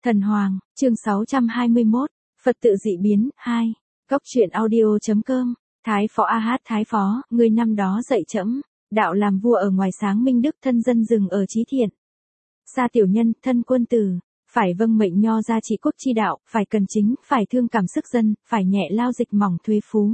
Thần Hoàng, chương 621, Phật tự dị biến, 2. Góc truyện audio.com, Thái Phó A Hát Thái Phó, người năm đó dạy trẫm, đạo làm vua ở ngoài sáng minh đức, thân dân dừng ở trí thiện. Xa tiểu nhân, thân quân tử, phải vâng mệnh nho gia trị quốc chi đạo, phải cần chính, phải thương cảm sức dân, phải nhẹ lao dịch mỏng thuế phú.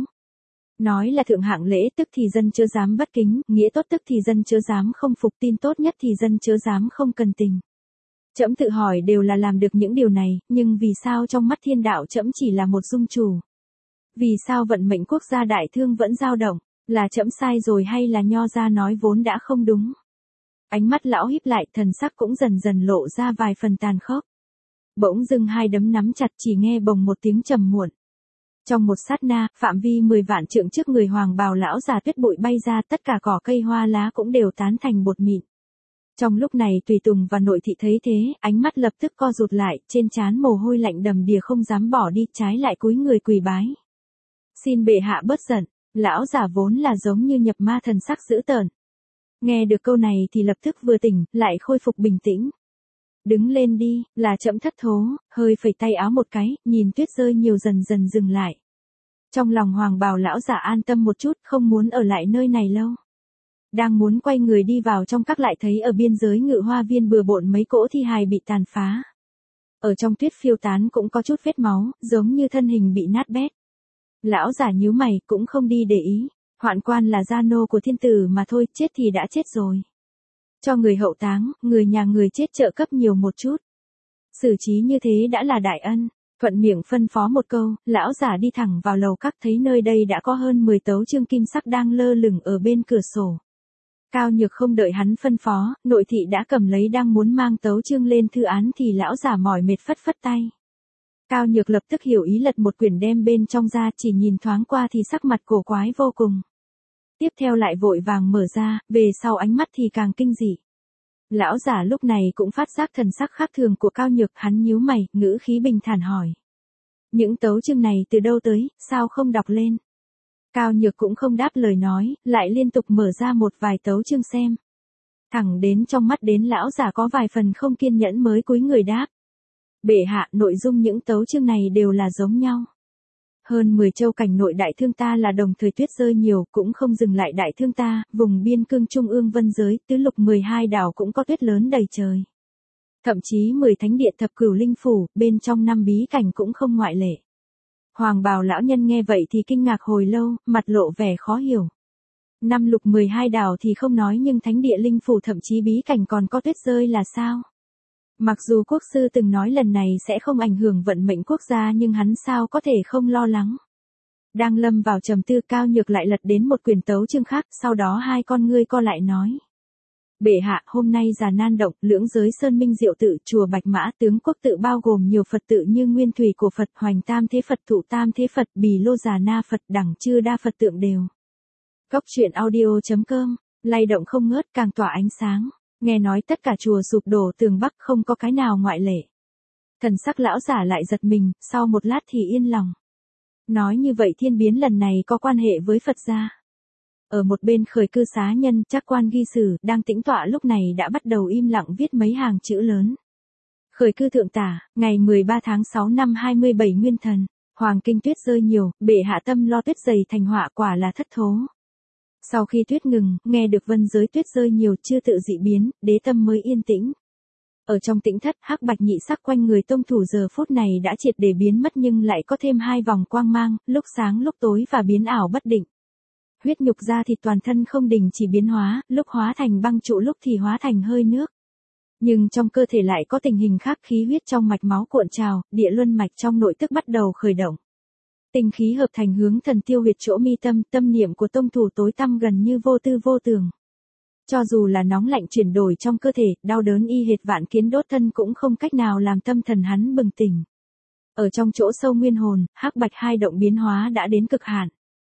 Nói là thượng hạng lễ tức thì dân chớ dám bất kính, nghĩa tốt tức thì dân chớ dám không phục, tin tốt nhất thì dân chớ dám không cần tình. Trẫm tự hỏi đều là làm được những điều này, nhưng vì sao trong mắt thiên đạo trẫm chỉ là một dung chủ? Vì sao vận mệnh quốc gia đại thương vẫn dao động? Là trẫm sai rồi hay là nho gia nói vốn đã không đúng? Ánh mắt lão híp lại, thần sắc cũng dần dần lộ ra vài phần tàn khốc. Bỗng dưng hai đấm nắm chặt, chỉ nghe bồng một tiếng trầm muộn. Trong một sát na, phạm vi 10 vạn trượng trước người hoàng bào lão già tuyết bụi bay ra, tất cả cỏ cây hoa lá cũng đều tán thành bột mịn. Trong lúc này tùy tùng và nội thị thấy thế, ánh mắt lập tức co rụt lại, trên trán mồ hôi lạnh đầm đìa không dám bỏ đi, trái lại cúi người quỳ bái. Xin bệ hạ bớt giận, lão giả vốn là giống như nhập ma, thần sắc dữ tợn. Nghe được câu này thì lập tức vừa tỉnh, lại khôi phục bình tĩnh. Đứng lên đi, là trẫm thất thố, hơi phẩy tay áo một cái, nhìn tuyết rơi nhiều dần dần dừng lại. Trong lòng hoàng bào lão giả an tâm một chút, không muốn ở lại nơi này lâu. Đang muốn quay người đi vào trong các lại thấy ở biên giới Ngự Hoa Viên bừa bộn mấy cỗ thi hài bị tàn phá. Ở trong tuyết phiêu tán cũng có chút vết máu, giống như thân hình bị nát bét. Lão giả nhíu mày cũng không đi để ý, hoạn quan là gia nô của thiên tử mà thôi, chết thì đã chết rồi. Cho người hậu táng, người nhà người chết trợ cấp nhiều một chút. Xử trí như thế đã là đại ân. Thuận miệng phân phó một câu, lão giả đi thẳng vào lầu các, thấy nơi đây đã có hơn 10 tấu chương kim sắc đang lơ lửng ở bên cửa sổ. Cao Nhược không đợi hắn phân phó, nội thị đã cầm lấy đang muốn mang tấu chương lên thư án thì lão giả mỏi mệt phất phất tay. Cao Nhược lập tức hiểu ý, lật một quyển đem bên trong ra, chỉ nhìn thoáng qua thì sắc mặt cổ quái vô cùng. Tiếp theo lại vội vàng mở ra, về sau ánh mắt thì càng kinh dị. Lão giả lúc này cũng phát giác thần sắc khác thường của Cao Nhược, hắn nhíu mày, ngữ khí bình thản hỏi. Những tấu chương này từ đâu tới, sao không đọc lên? Cao Nhược cũng không đáp lời nói, lại liên tục mở ra một vài tấu chương xem. Thẳng đến trong mắt đến lão giả có vài phần không kiên nhẫn mới cúi người đáp. Bệ hạ, nội dung những tấu chương này đều là giống nhau. Hơn 10 châu cảnh nội đại thương ta là đồng thời tuyết rơi nhiều, cũng không dừng lại đại thương ta, vùng biên cương trung ương vân giới, tứ lục 12 đảo cũng có tuyết lớn đầy trời. Thậm chí 10 thánh địa thập cửu linh phủ, bên trong 5 bí cảnh cũng không ngoại lệ. Hoàng bào lão nhân nghe vậy thì kinh ngạc hồi lâu, mặt lộ vẻ khó hiểu. 5 lục 12 đảo thì không nói, nhưng thánh địa linh phủ thậm chí bí cảnh còn có tuyết rơi là sao? Mặc dù quốc sư từng nói lần này sẽ không ảnh hưởng vận mệnh quốc gia, nhưng hắn sao có thể không lo lắng. Đang lâm vào trầm tư, Cao Nhược lại lật đến một quyển tấu chương khác, sau đó hai con ngươi co lại nói. Bệ hạ, hôm nay Già Nan Động, Lưỡng Giới Sơn Minh Diệu Tự, Chùa Bạch Mã, Tướng Quốc Tự bao gồm nhiều Phật tự như Nguyên Thủy của Phật, Hoành Tam Thế Phật, Thụ Tam Thế Phật, Bì Lô Già Na Phật, Đẳng Chư Đa Phật tượng đều. Góc truyện audio.com, lay động không ngớt, càng tỏa ánh sáng. Nghe nói tất cả chùa sụp đổ tường Bắc, không có cái nào ngoại lệ. Thần sắc lão giả lại giật mình, sau một lát thì yên lòng. Nói như vậy thiên biến lần này có quan hệ với Phật gia. Ở một bên khởi cư xá nhân, Trác Quan ghi sử, đang tĩnh tọa lúc này đã bắt đầu im lặng viết mấy hàng chữ lớn. Khởi cư thượng tả, ngày 13 tháng 6 năm 27 Nguyên Thần, Hoàng kinh tuyết rơi nhiều, bệ hạ tâm lo tuyết dày thành họa, quả là thất thố. Sau khi tuyết ngừng, nghe được vân giới tuyết rơi nhiều, chưa tự dị biến, đế tâm mới yên tĩnh. Ở trong tĩnh thất, hắc bạch nhị sắc quanh người tông thủ giờ phút này đã triệt để biến mất, nhưng lại có thêm hai vòng quang mang, lúc sáng lúc tối và biến ảo bất định. Huyết nhục da thịt toàn thân không đình chỉ biến hóa, lúc hóa thành băng trụ lúc thì hóa thành hơi nước. Nhưng trong cơ thể lại có tình hình khác, khí huyết trong mạch máu cuộn trào, địa luân mạch trong nội tức bắt đầu khởi động. Tinh khí hợp thành hướng thần tiêu huyệt chỗ mi tâm, tâm niệm của tông thủ tối tăm gần như vô tư vô tường. Cho dù là nóng lạnh chuyển đổi trong cơ thể, đau đớn y hệt vạn kiến đốt thân cũng không cách nào làm tâm thần hắn bừng tỉnh. Ở trong chỗ sâu nguyên hồn, hắc bạch hai động biến hóa đã đến cực hạn.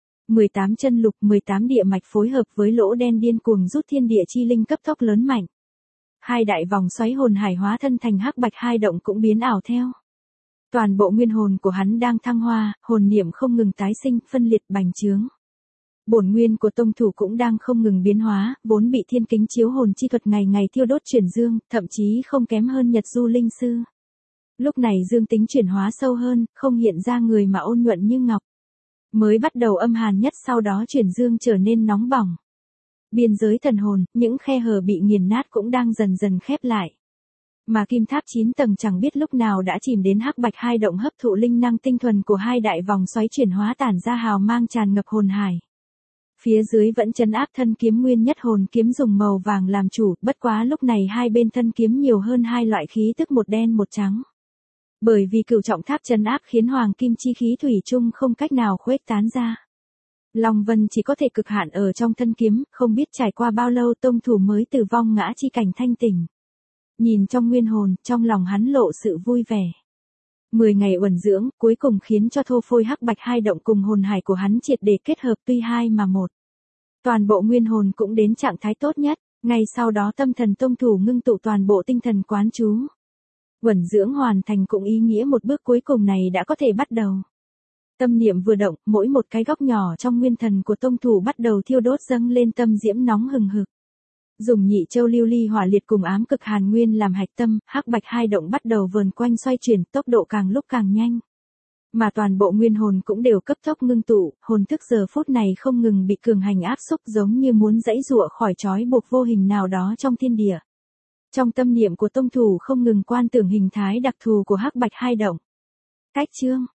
18 chân lục, 18 địa mạch phối hợp với lỗ đen điên cuồng rút thiên địa chi linh cấp tốc lớn mạnh. Hai đại vòng xoáy hồn hải hóa thân thành hắc bạch hai động cũng biến ảo theo. Toàn bộ nguyên hồn của hắn đang thăng hoa, hồn niệm không ngừng tái sinh, phân liệt bành trướng. Bổn nguyên của tông thủ cũng đang không ngừng biến hóa, vốn bị thiên kính chiếu hồn chi thuật ngày ngày thiêu đốt chuyển dương, thậm chí không kém hơn Nhật Du Linh Sư. Lúc này dương tính chuyển hóa sâu hơn, không hiện ra người mà ôn nhuận như ngọc. Mới bắt đầu âm hàn nhất, sau đó chuyển dương trở nên nóng bỏng. Biên giới thần hồn, những khe hở bị nghiền nát cũng đang dần dần khép lại. Mà kim tháp 9 tầng chẳng biết lúc nào đã chìm đến hắc bạch hai động, hấp thụ linh năng tinh thuần của hai đại vòng xoáy chuyển hóa tản ra hào mang tràn ngập hồn hải. Phía dưới vẫn trấn áp thân kiếm nguyên nhất hồn kiếm dùng màu vàng làm chủ, bất quá lúc này hai bên thân kiếm nhiều hơn hai loại khí tức, một đen một trắng. Bởi vì cửu trọng tháp trấn áp khiến hoàng kim chi khí thủy chung không cách nào khuếch tán ra. Long Vân chỉ có thể cực hạn ở trong thân kiếm, không biết trải qua bao lâu tông thủ mới từ vong ngã chi cảnh thanh tỉnh. Nhìn trong nguyên hồn, trong lòng hắn lộ sự vui vẻ. 10 ngày uẩn dưỡng, cuối cùng khiến cho thô phôi hắc bạch hai động cùng hồn hải của hắn triệt để kết hợp, tuy hai mà một. Toàn bộ nguyên hồn cũng đến trạng thái tốt nhất, ngay sau đó tâm thần tông thủ ngưng tụ toàn bộ tinh thần quán chú. Uẩn dưỡng hoàn thành cũng ý nghĩa một bước cuối cùng này đã có thể bắt đầu. Tâm niệm vừa động, mỗi một cái góc nhỏ trong nguyên thần của tông thủ bắt đầu thiêu đốt dâng lên tâm diễm nóng hừng hực. Dùng nhị châu lưu ly hỏa liệt cùng ám cực hàn nguyên làm hạch tâm, hắc bạch hai động bắt đầu vờn quanh xoay chuyển, tốc độ càng lúc càng nhanh. Mà toàn bộ nguyên hồn cũng đều cấp tốc ngưng tụ, hồn thức giờ phút này không ngừng bị cường hành áp xúc, giống như muốn giãy giụa khỏi trói buộc vô hình nào đó trong thiên địa. Trong tâm niệm của tông thủ không ngừng quan tưởng hình thái đặc thù của hắc bạch hai động. Cách chương